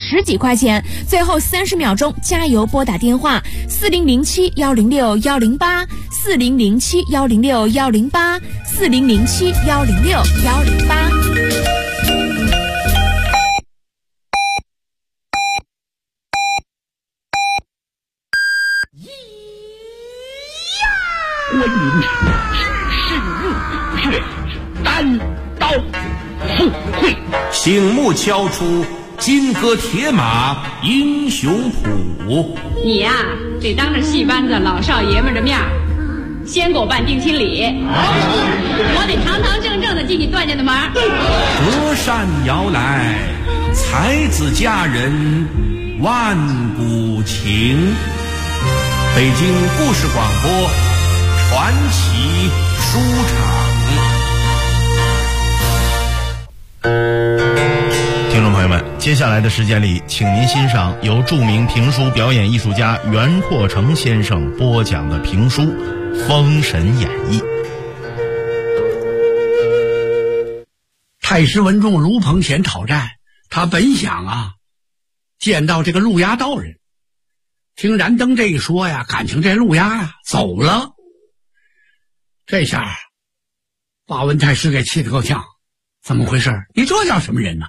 10几块钱。最后30秒钟加油拨打电话4007-106-108，4007-106-108，4007-106-108。 观音指示入虎穴，单刀赴会， 醒目敲出金戈铁马英雄谱。 你呀，得当着戏班子老少爷们的面先给我办定亲礼，我得堂堂正正的进你段家的门。 隔山遥来，才子佳人万古情。北京故事广播传奇书场。 听众朋友们，接下来的时间里，请您欣赏由著名评书表演艺术家袁阔成先生播讲的评书《封神演义》。 太师文仲卢鹏前讨债，他本想见到这个陆衙道人，听燃灯这一说呀，感情这陆衙走了。这下把文太师给气得够呛，怎么回事？你这叫什么人呢？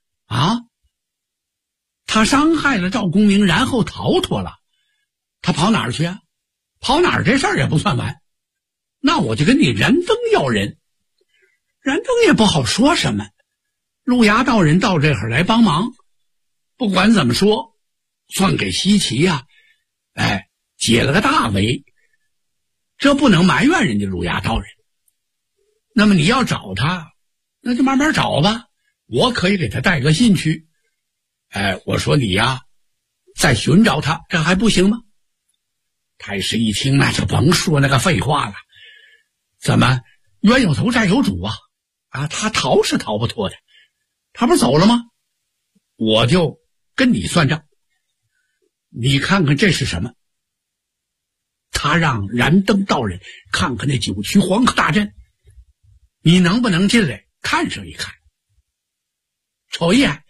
他伤害了赵公明，然后逃脱了，他跑哪儿去啊？跑哪儿这事儿也不算完，那我就跟你燃灯要人。燃灯也不好说什么，陆衙道人到这会儿来帮忙，不管怎么说，算给西岐解了个大围，这不能埋怨人家陆衙道人。那么你要找他，那就慢慢找吧，我可以给他带个信去。我说你再寻找他，这还不行吗？太师一听，那就甭说那个废话了。怎么冤有头债有主他逃是逃不脱的，他不是走了吗？我就跟你算账。你看看这是什么？他让燃灯道人看看那九曲黄河大阵，你能不能进来看上一看？瞅一眼。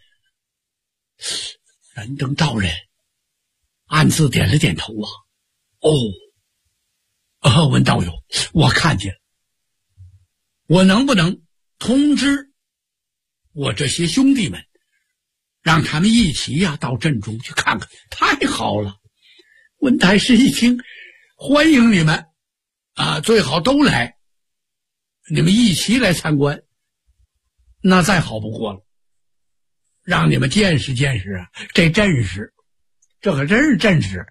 燃灯道人暗自点了点头文道友，我看见了，我能不能通知我这些兄弟们，让他们一起到阵中去看看？太好了！文太师一听，欢迎你们最好都来，你们一起来参观，那再好不过了，让你们见识见识这阵势，这可真是阵势。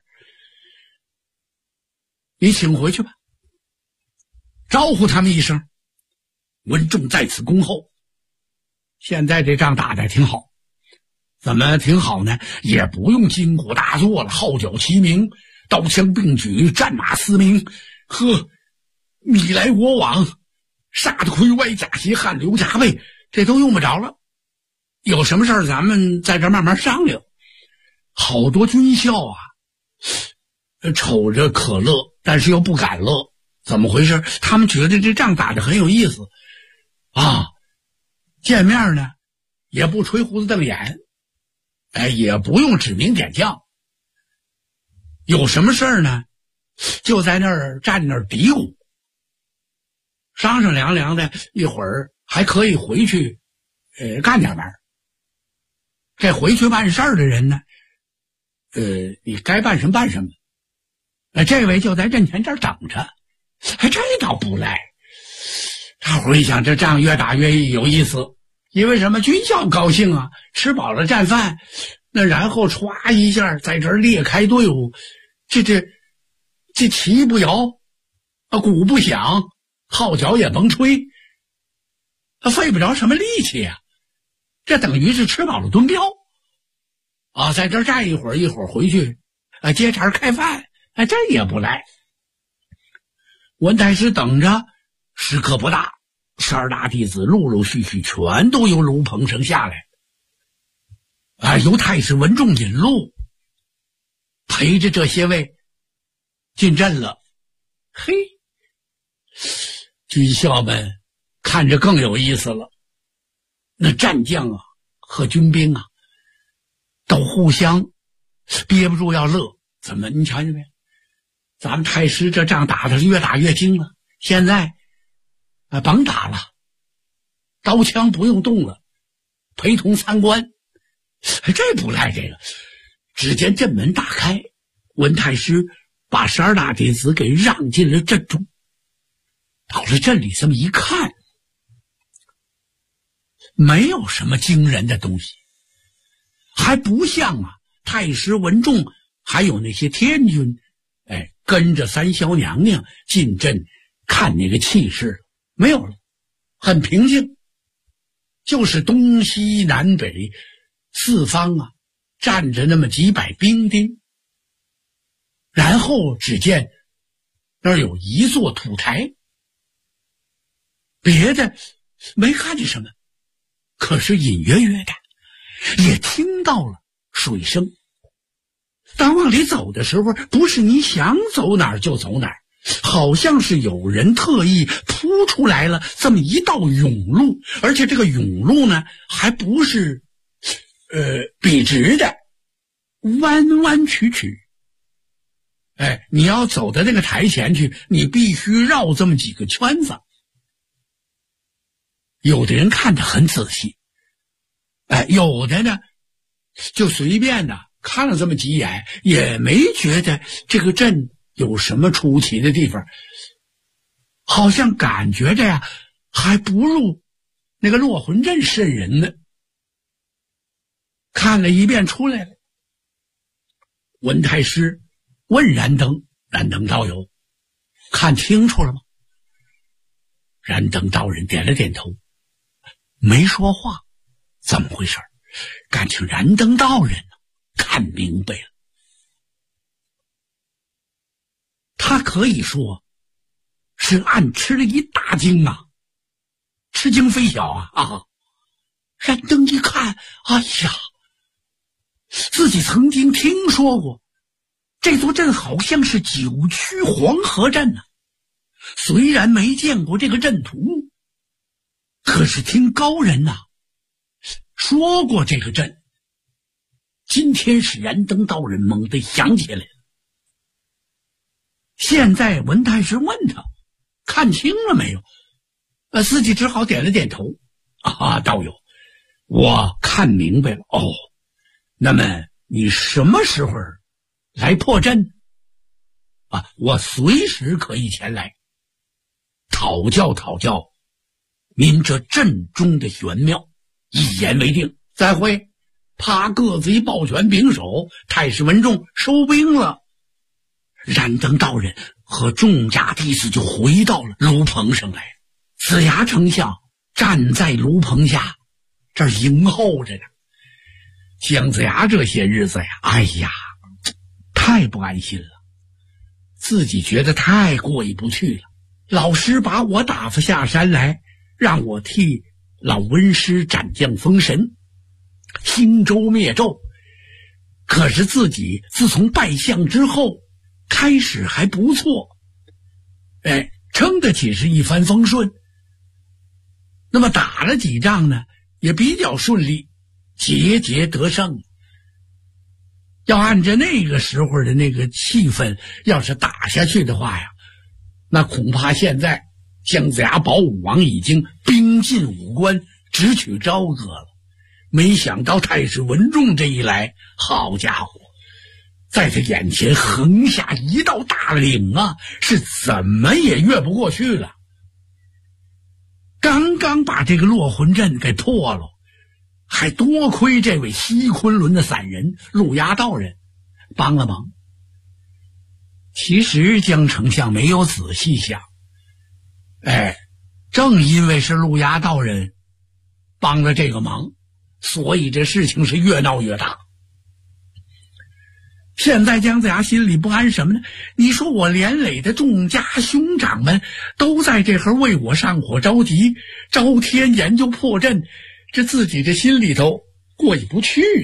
你请回去吧，招呼他们一声。文仲在此恭候。现在这仗打得挺好，怎么挺好呢？也不用金鼓大作了，号角齐鸣，刀枪并举，战马嘶鸣，你来我往，杀得盔歪甲斜，汗流浃背，这都用不着了。有什么事儿咱们在这慢慢商量。好多军校瞅着可乐，但是又不敢乐，怎么回事？他们觉得这仗打得很有意思见面呢也不吹胡子瞪眼，也不用指名点将，有什么事儿呢就在那儿站那儿嘀咕，商商量量的，一会儿还可以回去干点玩。这回去办事儿的人呢你该办什么办什么。这位就在阵前这儿等着，这倒不赖。大伙儿一想，这仗越打越有意思，因为什么？军校高兴吃饱了战饭，那然后歘一下在这儿列开队伍，这旗不摇鼓不响，号角也甭吹，费不着什么力气这等于是吃饱了蹲膘在这儿站一会儿，一会儿回去接茬开饭，这也不赖。文太师等着，时刻不大，12大弟子陆陆续续全都由卢鹏城下来，由太师文仲引路，陪着这些位进阵了。嘿，军校们看着更有意思了。那战将和军兵都互相憋不住要乐。怎么你瞧见没？咱们太师这仗打的是越打越精了，现在甭打了，刀枪不用动了，陪同参观。这不赖这个。只见阵门大开，文太师把12大弟子给让进了阵中。到了镇里这么一看，没有什么惊人的东西，还不像太师文仲还有那些天军跟着三霄娘娘进阵看那个气势，没有了，很平静。就是东西南北四方站着那么几百兵丁。然后只见那儿有一座土台，别的没看见什么，可是隐约约的也听到了水声。当往里走的时候，不是你想走哪儿就走哪儿，好像是有人特意铺出来了这么一道甬路，而且这个甬路呢还不是笔直的，弯弯曲曲。你要走到那个台前去，你必须绕这么几个圈子。有的人看得很仔细，有的呢就随便看了这么几眼，也没觉得这个阵有什么出奇的地方，好像感觉着还不如那个落魂阵瘆人呢。看了一遍出来了，文太师问燃灯道友，看清楚了吗？燃灯道人点了点头，没说话。怎么回事？感情燃灯道人看明白了，他可以说是暗吃了一大惊吃惊非小燃灯一看，哎呀，自己曾经听说过这座阵好像是九曲黄河阵虽然没见过这个阵图，可是听高人说过这个阵。今天是燃灯道人猛地想起来了。现在文太师问他看清了没有，自己只好点了点头。道友，我看明白了。那么你什么时候来破阵？我随时可以前来讨教您这阵中的玄妙。一言为定，再会。啪，各自一抱拳拱手，太师文仲收兵了。燃灯道人和众家弟子就回到了炉棚上来。子牙丞相站在炉棚下，这儿迎候着呢。姜子牙这些日子太不安心了，自己觉得太过意不去了。老师把我打发下山来，让我替老温师斩将封神，兴周灭纣。可是自己自从拜相之后，开始还不错，称得起是一帆风顺。那么打了几仗呢，也比较顺利，节节得胜。要按照那个时候的那个气氛，要是打下去的话那恐怕现在姜子牙保武王已经兵进武关，直取朝歌了。没想到太师文仲这一来，好家伙，在他眼前横下一道大岭是怎么也越不过去了。刚刚把这个落魂阵给破了，还多亏这位西昆仑的散人陆押道人帮了忙。其实姜丞相没有仔细想，正因为是陆押道人帮了这个忙，所以这事情是越闹越大。现在姜子牙心里不安什么呢？你说我连累的众家兄长们都在这会为我上火着急，朝天研究破阵，这自己这心里头过意不去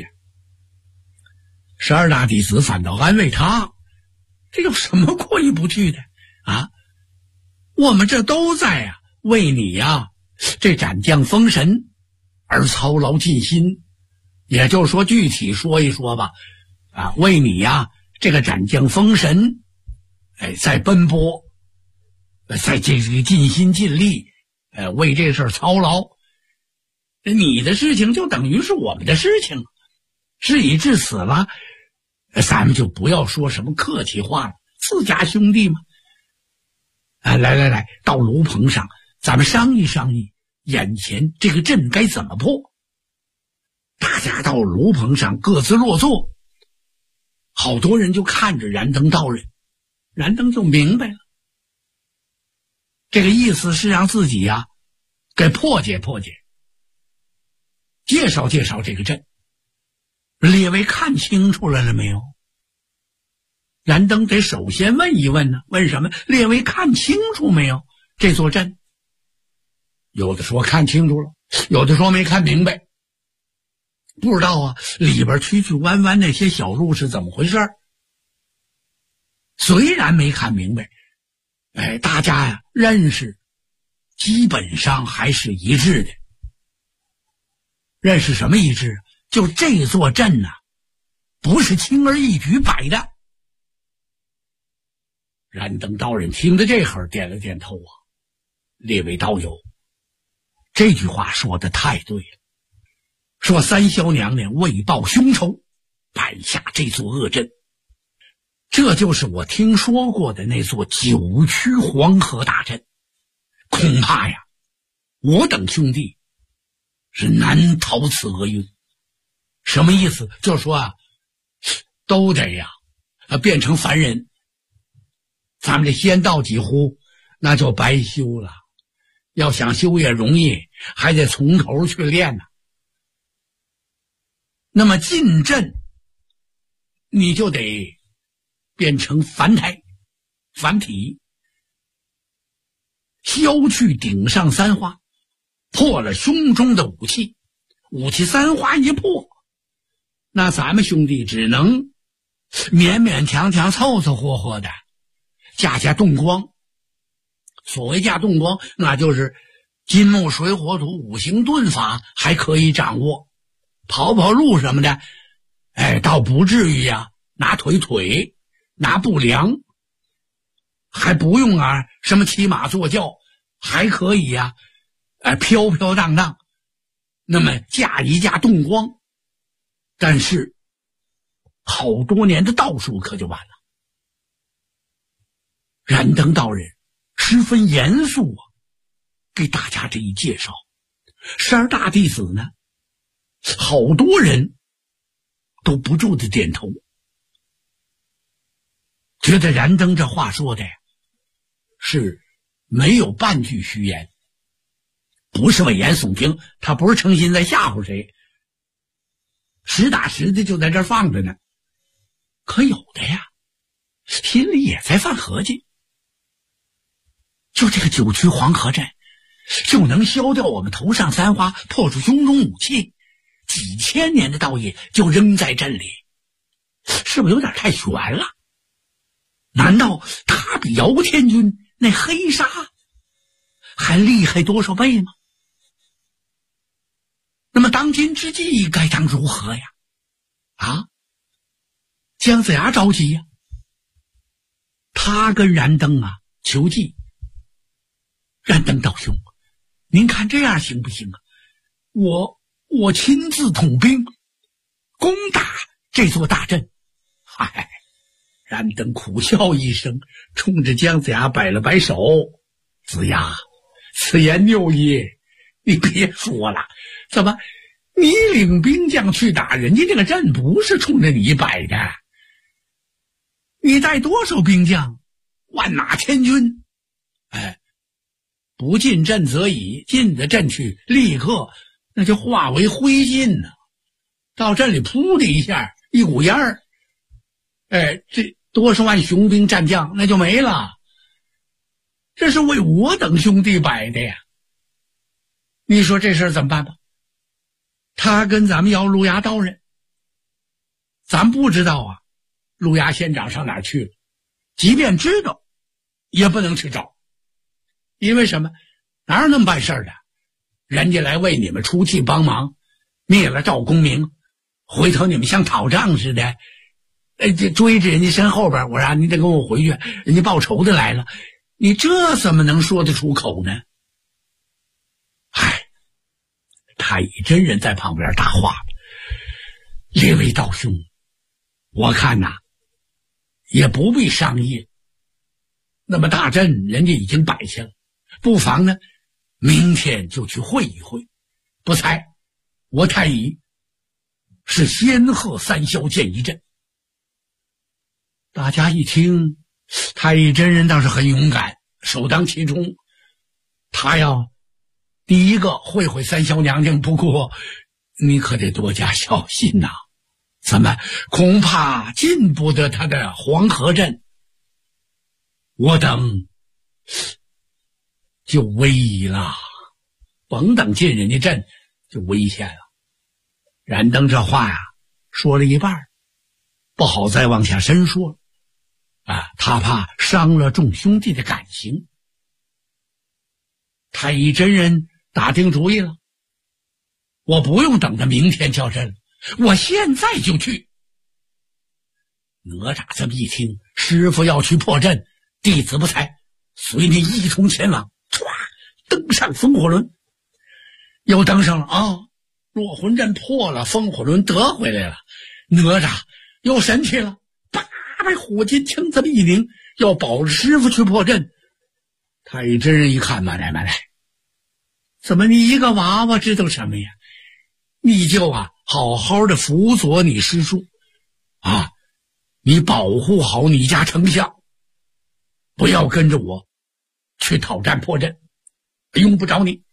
12大弟子反倒安慰他，这有什么过意不去的我们这都在为你这斩将封神而操劳尽心， 也就是说具体说一说吧，为你呀这个斩将封神，在奔波，在这个尽心尽力，为这事儿操劳。你的事情就等于是我们的事情，事已至此了，咱们就不要说什么客气话了，自家兄弟嘛。来，到炉棚上，咱们商议商议，眼前这个阵该怎么破。大家到炉棚上各自落座，好多人就看着燃灯道人，燃灯就明白了，这个意思是让自己呀给破解破解，介绍介绍这个阵。列位看清楚了没有？燃灯得首先问一问呢，问什么？列位看清楚没有这座阵？有的说看清楚了，有的说没看明白，不知道里边曲曲弯弯那些小路是怎么回事。虽然没看明白，大家呀认识基本上还是一致的。认识什么一致？就这座阵不是轻而易举摆的。燃灯道人听得这会儿点了点头列位道友，这句话说得太对了。说三霄娘娘为报凶仇，摆下这座恶阵，这就是我听说过的那座九曲黄河大阵。恐怕呀，我等兄弟是难逃此厄运。什么意思？就是说都得变成凡人。咱们这仙道几乎那就白修了，要想修也容易，还得从头去练呢。那么进阵你就得变成凡胎凡体，削去顶上三花，破了胸中的武器，武器三花一破，那咱们兄弟只能勉勉强强凑凑合合的架动光。所谓架动光，那就是金木水火土五行遁法还可以掌握，跑路什么的倒不至于拿腿拿不良，还不用什么骑马坐轿，还可以飘飘荡荡。那么架一架动光，但是好多年的道术可就完了。燃灯道人十分严肃给大家这一介绍。12大弟子呢，好多人都不住的点头，觉得燃灯这话说的是没有半句虚言，不是危言耸听，他不是诚心在吓唬谁，实打实的就在这儿放着呢。可有的呀，心里也在犯合计，就这个九曲黄河阵就能消掉我们头上三花，破除胸中武器，几千年的道业就扔在阵里，是不是有点太悬了？难道他比姚天军那黑纱还厉害多少倍吗？那么当今之计该当如何呀？姜子牙着急呀，他跟燃灯求计。燃灯道兄，您看这样行不行我亲自统兵攻打这座大阵。燃灯苦笑一声，冲着姜子牙摆了摆手，子牙，此言谬也，你别说了，怎么你领兵将去打人家这个阵，不是冲着你摆的？你带多少兵将？万马千军，不进阵则已，进的阵去立刻那就化为灰烬呢。到阵里扑的一下，一股烟儿，这多少万雄兵战将那就没了。这是为我等兄弟摆的呀，你说这事儿怎么办吧？他跟咱们要路牙刀人，咱不知道路牙县长上哪儿去了，即便知道也不能去找。因为什么？哪有那么办事的？人家来为你们出气帮忙，灭了赵公明， 回头你们像讨账似的，这追着人家身后边，我让你得跟我回去，人家报仇的来了，你这怎么能说得出口呢？太乙真人在旁边搭话：“列位道兄，我看呐，也不必商议。那么大阵人家已经摆下了，不妨呢，明天就去会一会。不才，我太乙是仙鹤三霄剑一阵。”大家一听，太乙真人倒是很勇敢，首当其冲，他要第一个会会三霄娘娘，不过你可得多加小心呐，怎么恐怕进不得他的黄河阵，我等就危了，甭等进人家阵就危险了。燃灯这话呀，说了一半，不好再往下深说了他怕伤了众兄弟的感情。太乙真人打定主意了，我不用等到明天叫阵了，我现在就去。哪吒这么一听，师傅要去破阵，弟子不才，随你一同前往。唰，登上风火轮，又登上了落魂阵破了，风火轮得回来了。哪吒又神气了，把火金枪这么一拧，要保着师傅去破阵。太乙真人一看，慢来，怎么你一个娃娃知道什么呀？你就好好的辅佐你师叔你保护好你家丞相，不要跟着我去讨战破阵，用不着你。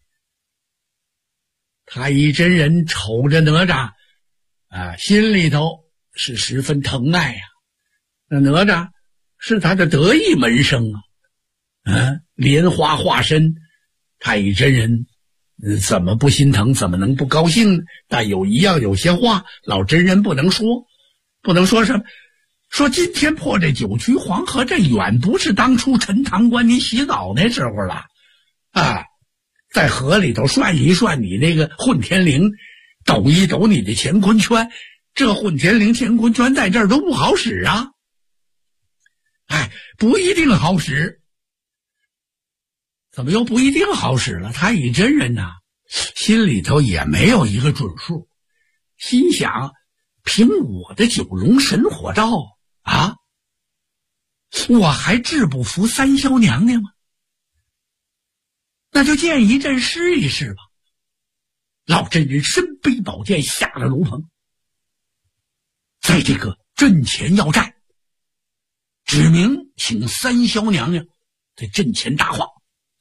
太乙真人瞅着哪吒心里头是十分疼爱呀。那哪吒是他的得意门生莲花化身，太乙真人怎么不心疼，怎么能不高兴呢？但有些话老真人不能说什么，说今天破这九曲黄河阵远不是当初陈塘关您洗澡那时候了在河里头涮一涮你那个混天绫，抖一抖你的乾坤圈，这混天绫乾坤圈在这儿都不好使不一定好使。怎么又不一定好使了？太乙真人心里头也没有一个准数，心想凭我的九龙神火罩我还治不服三霄娘娘吗？那就见一阵试一试吧。老真人身背宝剑下了炉棚，在这个阵前要战，指明请三霄娘娘在阵前搭话。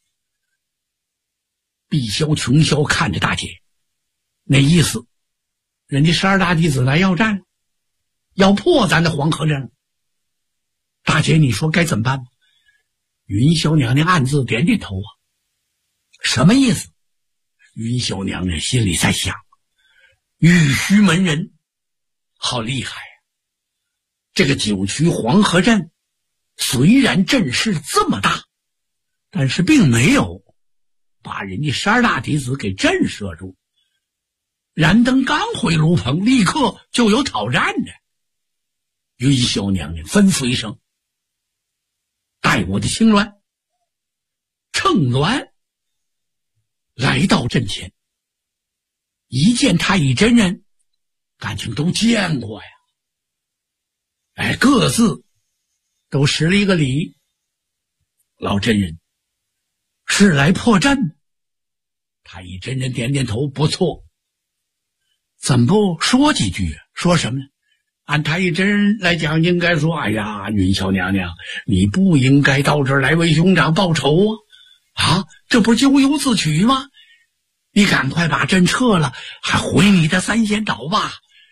碧霄琼霄看着大姐，那意思人家12大弟子来要战，要破咱的黄河阵。大姐你说该怎么办吗？云霄娘娘暗自点点头什么意思？云霄娘娘心里在想，玉虚门人好厉害这个九曲黄河阵虽然阵势这么大，但是并没有把人家12大弟子给震慑住。燃灯刚回炉棚，立刻就有讨战的。云霄娘娘吩咐一声，带我的青鸾乘鸾来到阵前。一见太乙真人，感情都见过呀，各自都施了一个礼。老真人是来破阵？太乙真人点点头，不错。怎么不说几句？说什么呢？按太乙真人来讲，应该说云霄娘娘，你不应该到这儿来为兄长报仇这不是咎由自取吗？你赶快把阵撤了，还回你的三仙岛吧。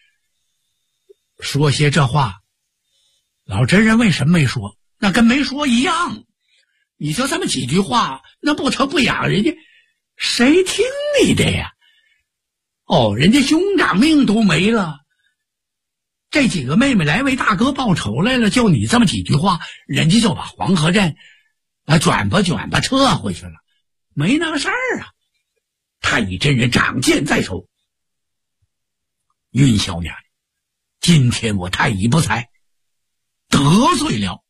说些这话，老真人为什么没说？那跟没说一样。你就这么几句话，那不疼不痒，人家谁听你的呀？人家兄长命都没了，这几个妹妹来为大哥报仇来了，就你这么几句话，人家就把黄河阵卷吧撤回去了，没那个事儿太乙真人掌剑在手，云霄娘娘今天我太乙不才，得罪了。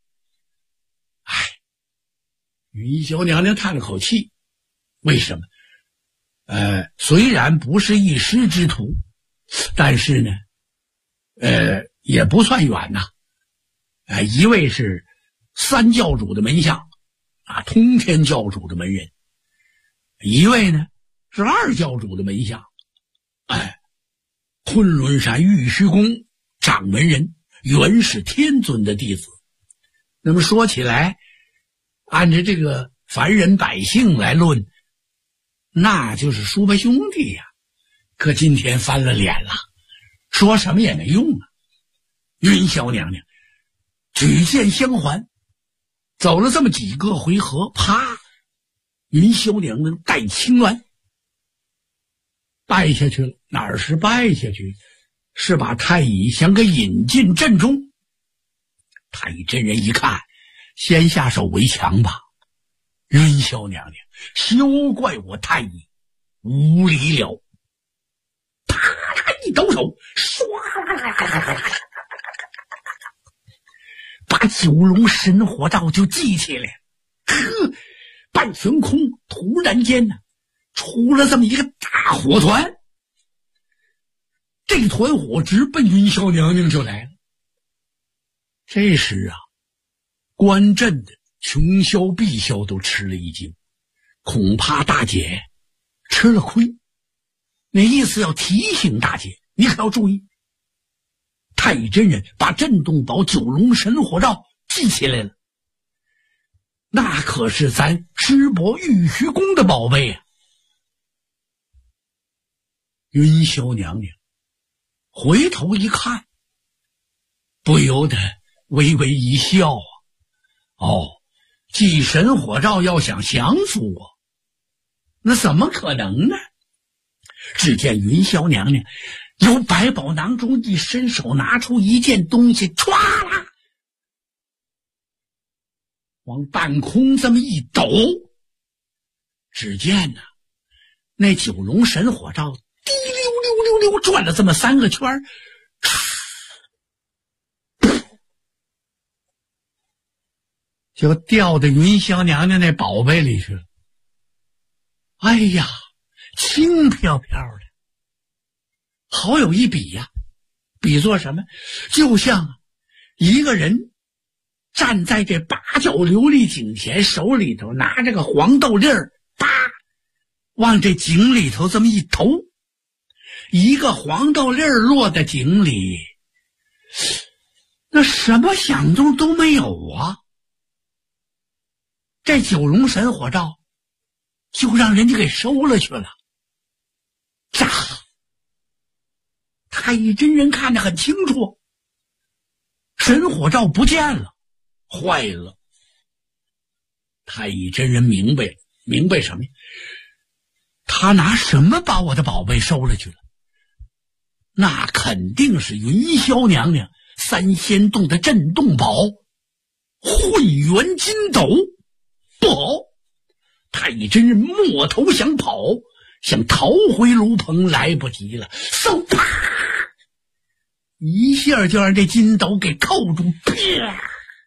云霄娘娘叹了口气，为什么？虽然不是一师之徒，但是呢，也不算远呐。一位是三教主的门下，通天教主的门人；一位呢是二教主的门下，昆仑山玉虚宫掌门人，原是天尊的弟子。那么说起来，按照这个凡人百姓来论，那就是叔伯兄弟呀。可今天翻了脸了，说什么也没用啊。云霄娘娘举剑相还，走了这么几个回合，啪，云霄娘娘带青鸾败下去了。哪儿是败下去，是把太乙想给引进阵中。太乙真人一看，先下手为强吧。云霄娘娘，休怪我太乙无礼了。啪啦一抖手，唰，把九龙神火罩就记起来。半悬空突然间呢，出了这么一个大火团。这团火直奔云霄娘娘就来了。这时观阵的琼霄碧霄都吃了一惊，恐怕大姐吃了亏。那意思要提醒大姐，你可要注意。太乙真人把震动宝九龙神火罩记起来了，那可是咱师伯玉虚宫的宝贝啊。云霄娘娘回头一看，不由得微微一笑祭神火罩要想降服我，那怎么可能呢？只见云霄娘娘由百宝囊中一伸手，拿出一件东西，唰啦往半空这么一抖，只见那九龙神火罩滴溜溜溜溜转了这么3个圈，就掉到云霄娘娘那宝贝里去了。哎呀，轻飘飘的，好有一比呀！比作什么？就像一个人站在这八角琉璃井前，手里头拿着个黄豆粒儿，啪，往这井里头这么一投，一个黄豆粒儿落在井里，那什么响动都没有啊！这九龙神火罩就让人家给收了去了。炸！太乙真人看得很清楚，神火罩不见了，坏了。太乙真人明白什么呀？他拿什么把我的宝贝收了去了？那肯定是云霄娘娘三仙洞的震动宝混元金斗。不好！太乙真人摸头想跑，想逃回炉棚，来不及了，嗖啪！一下就让这金斗给扣住，啪！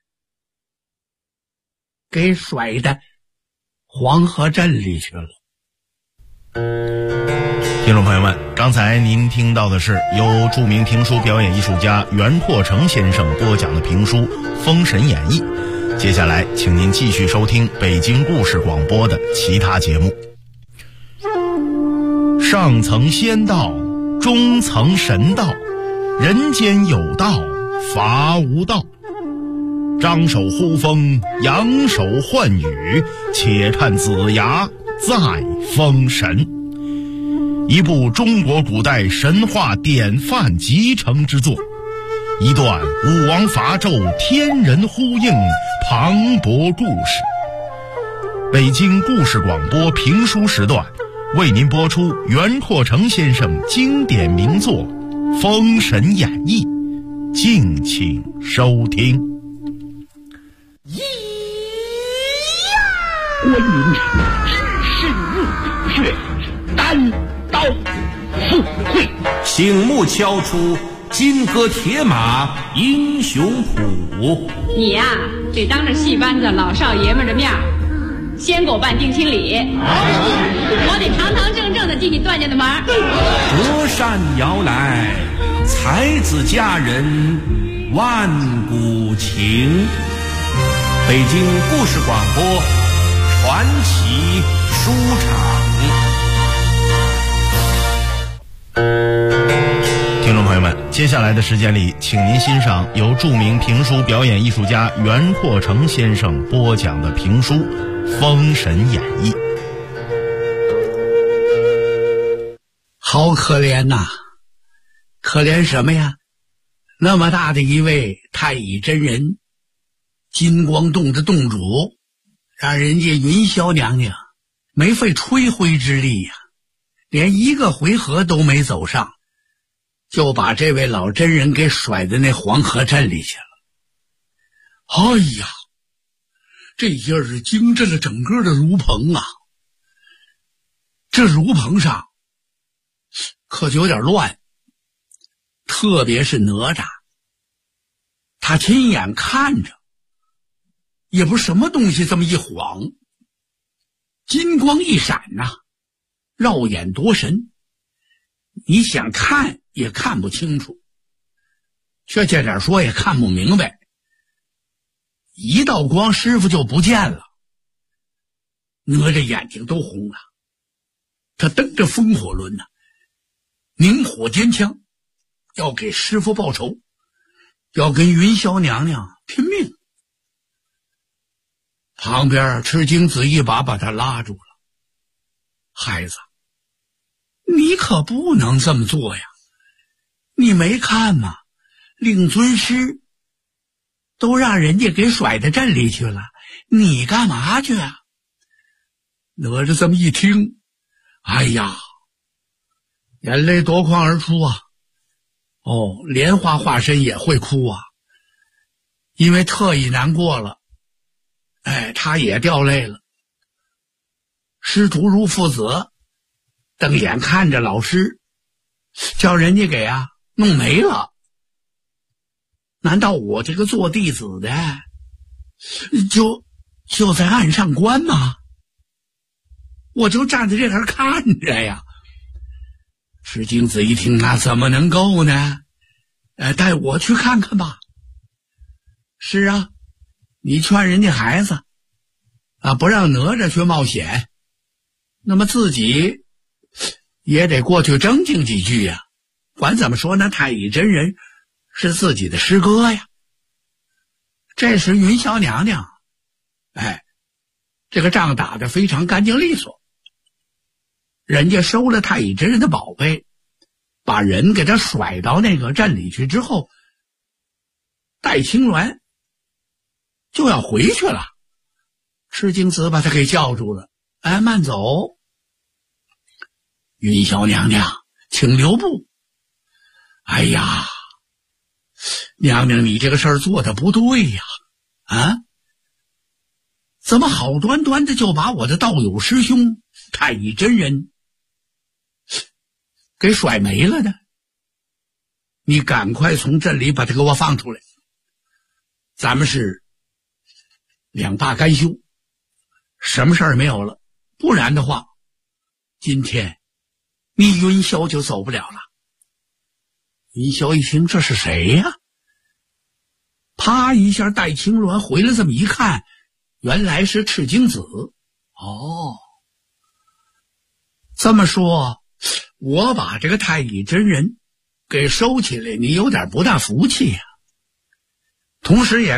给甩到黄河镇里去了。 听众朋友们，刚才您听到的是由著名评书表演艺术家袁拓成先生播讲的评书《封神演义》。接下来请您继续收听北京故事广播的其他节目。上层仙道，中层神道，人间有道，法无道。张手呼风，扬手唤雨，且看子牙再封神。一部中国古代神话典范集成之作，一段武王伐纣天人呼应磅礴故事。北京故事广播评书时段为您播出袁拓成先生经典名作《封神演义》，敬请收听。 观音只身入虎穴，单刀赴会， 醒目敲出金戈铁马英雄谱。 你呀，得当着戏班子老少爷们的面先给我办定亲礼，我得堂堂正正的进你段家的门。 隔山遥来，才子佳人万古情。北京故事广播传奇书场。 听众朋友们，接下来的时间里，请您欣赏由著名评书表演艺术家袁阔成先生播讲的评书《封神演义》。 好可怜呐，可怜什么呀？那么大的一位太乙真人，金光洞的洞主，让人家云霄娘娘没费吹灰之力呀，连一个回合都没走上，就把这位老真人给甩在那黄河镇里去了。哎呀，这下是惊震了整个的炉棚啊！这炉棚上可就有点乱，特别是哪吒，他亲眼看着，也不是什么东西这么一晃，金光一闪呐，绕眼夺神，你想看也看不清楚，确切点说也看不明白。一道光，师傅就不见了。哪吒眼睛都红了，他蹬着风火轮呢，凝火尖枪，要给师傅报仇，要跟云霄娘娘拼命。旁边赤精子一把把他拉住了，孩子，你可不能这么做呀！你没看吗？令尊师都让人家给甩到镇里去了，你干嘛去啊？哪吒这么一听，哎呀，眼泪夺眶而出啊！哦，莲花化身也会哭啊，因为特意难过了，他也掉泪了。师徒如父子，瞪眼看着老师，叫人家给弄没了。难道我这个做弟子的就在岸上观吗？我就站在这儿看着呀。赤精子一听，那怎么能够呢？带我去看看吧。是啊，你劝人家孩子不让哪吒去冒险，那么自己也得过去争竞几句呀。管怎么说呢，太乙真人是自己的师哥呀。这时云霄娘娘这个仗打得非常干净利索，人家收了太乙真人的宝贝，把人给他甩到那个镇里去之后，戴青鸾就要回去了。赤精子把他给叫住了，慢走，云霄娘娘请留步。哎呀，娘娘你这个事儿做的不对呀，怎么好端端的就把我的道友师兄太乙真人给甩没了呢？你赶快从镇里把他给我放出来，咱们是两罢甘休，什么事儿没有了，不然的话今天你云霄就走不了了。云霄一听这是谁呀？啪一下戴青鸾回来，这么一看，原来是赤精子。这么说我把这个太乙真人给收起来，你有点不大服气呀。同时也